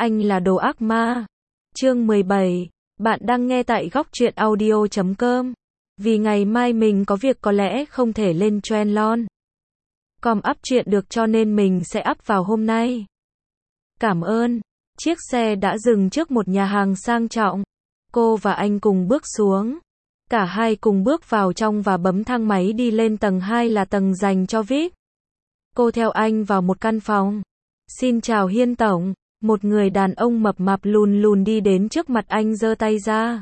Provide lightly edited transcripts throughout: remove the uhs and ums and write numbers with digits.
Anh là đồ ác ma. Chương 17. Bạn đang nghe tại góc truyện audio.com. Vì ngày mai mình có việc có lẽ không thể lên Trendlon com up truyện được cho nên mình sẽ up vào hôm nay. Cảm ơn. Chiếc xe đã dừng trước một nhà hàng sang trọng. Cô và anh cùng bước xuống. Cả hai cùng bước vào trong và bấm thang máy đi lên tầng 2 là tầng dành cho VIP. Cô theo anh vào một căn phòng. Xin chào Hiên Tổng. Một người đàn ông mập mạp lùn lùn đi đến trước mặt anh giơ tay ra.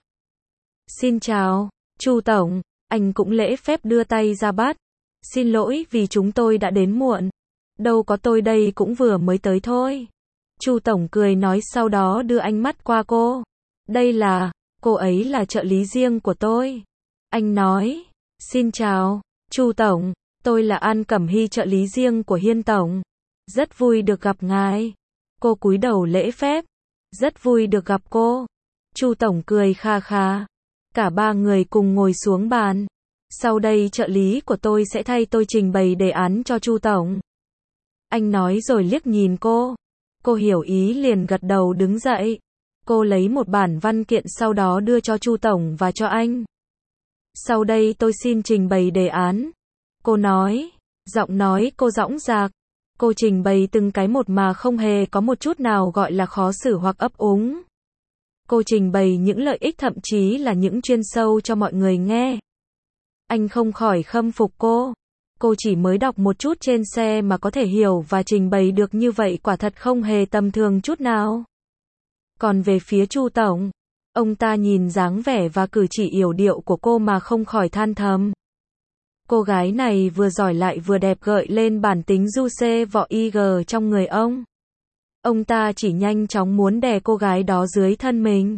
Xin chào, Chu Tổng. Anh cũng lễ phép đưa tay ra bắt. Xin lỗi vì chúng tôi đã đến muộn. Đâu có, tôi đây cũng vừa mới tới thôi. Chu Tổng cười nói, sau đó đưa ánh mắt qua cô. Đây là, cô ấy là trợ lý riêng của tôi. Anh nói, xin chào, Chu Tổng, tôi là An Cẩm Hy, trợ lý riêng của Hiên Tổng. Rất vui được gặp ngài. Cô cúi đầu lễ phép. Rất vui được gặp cô. Chu Tổng cười kha kha. Cả ba người cùng ngồi xuống bàn. Sau đây trợ lý của tôi sẽ thay tôi trình bày đề án cho Chu Tổng. Anh nói rồi liếc nhìn cô. Cô hiểu ý liền gật đầu đứng dậy. Cô lấy một bản văn kiện sau đó đưa cho Chu Tổng và cho anh. Sau đây tôi xin trình bày đề án. Cô nói. Giọng nói cô dõng dạc. Cô trình bày từng cái một mà không hề có một chút nào gọi là khó xử hoặc ấp úng. Cô trình bày những lợi ích, thậm chí là những chuyên sâu cho mọi người nghe. Anh không khỏi khâm phục cô. Cô chỉ mới đọc một chút trên xe mà có thể hiểu và trình bày được như vậy, quả thật không hề tầm thường chút nào. Còn về phía Chu Tổng, ông ta nhìn dáng vẻ và cử chỉ yểu điệu của cô mà không khỏi than thầm. Cô gái này vừa giỏi lại vừa đẹp, gợi lên bản tính du xê vọ ig trong người ông. Ông ta chỉ nhanh chóng muốn đè cô gái đó dưới thân mình.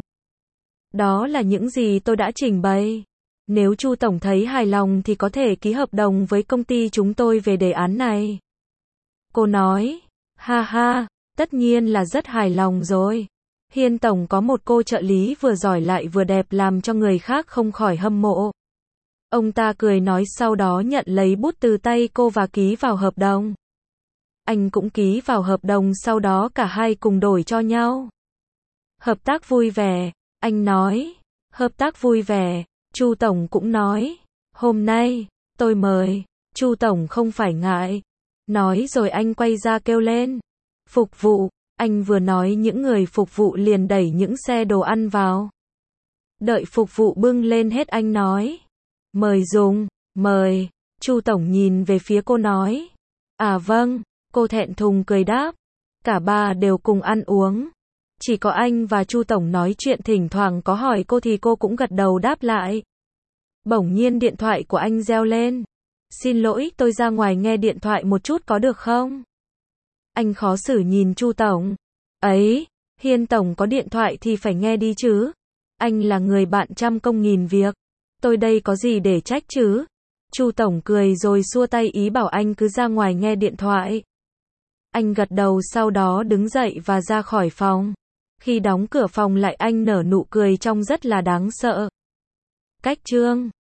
Đó là những gì tôi đã trình bày. Nếu Chu Tổng thấy hài lòng thì có thể ký hợp đồng với công ty chúng tôi về đề án này. Cô nói, ha ha, tất nhiên là rất hài lòng rồi. Hiên Tổng có một cô trợ lý vừa giỏi lại vừa đẹp làm cho người khác không khỏi hâm mộ. Ông ta cười nói, sau đó nhận lấy bút từ tay cô và ký vào hợp đồng. Anh cũng ký vào hợp đồng, sau đó cả hai cùng đổi cho nhau. Hợp tác vui vẻ, anh nói. Hợp tác vui vẻ, Chu Tổng cũng nói. Hôm nay, tôi mời. Chu Tổng không phải ngại. Nói rồi anh quay ra kêu lên. Phục vụ, anh vừa nói những người phục vụ liền đẩy những xe đồ ăn vào. Đợi phục vụ bưng lên hết anh nói. Mời dùng, mời. Chu Tổng nhìn về phía cô nói. À vâng, cô thẹn thùng cười đáp. Cả ba đều cùng ăn uống. Chỉ có anh và Chu Tổng nói chuyện, thỉnh thoảng có hỏi cô thì cô cũng gật đầu đáp lại. Bỗng nhiên điện thoại của anh reo lên. Xin lỗi, tôi ra ngoài nghe điện thoại một chút có được không? Anh khó xử nhìn Chu Tổng. Ấy, Hiên Tổng có điện thoại thì phải nghe đi chứ. Anh là người bạn trăm công nghìn việc. Tôi đây có gì để trách chứ? Chu Tổng cười rồi xua tay ý bảo anh cứ ra ngoài nghe điện thoại. Anh gật đầu, sau đó đứng dậy và ra khỏi phòng. Khi đóng cửa phòng lại, anh nở nụ cười trông rất là đáng sợ. Cách chương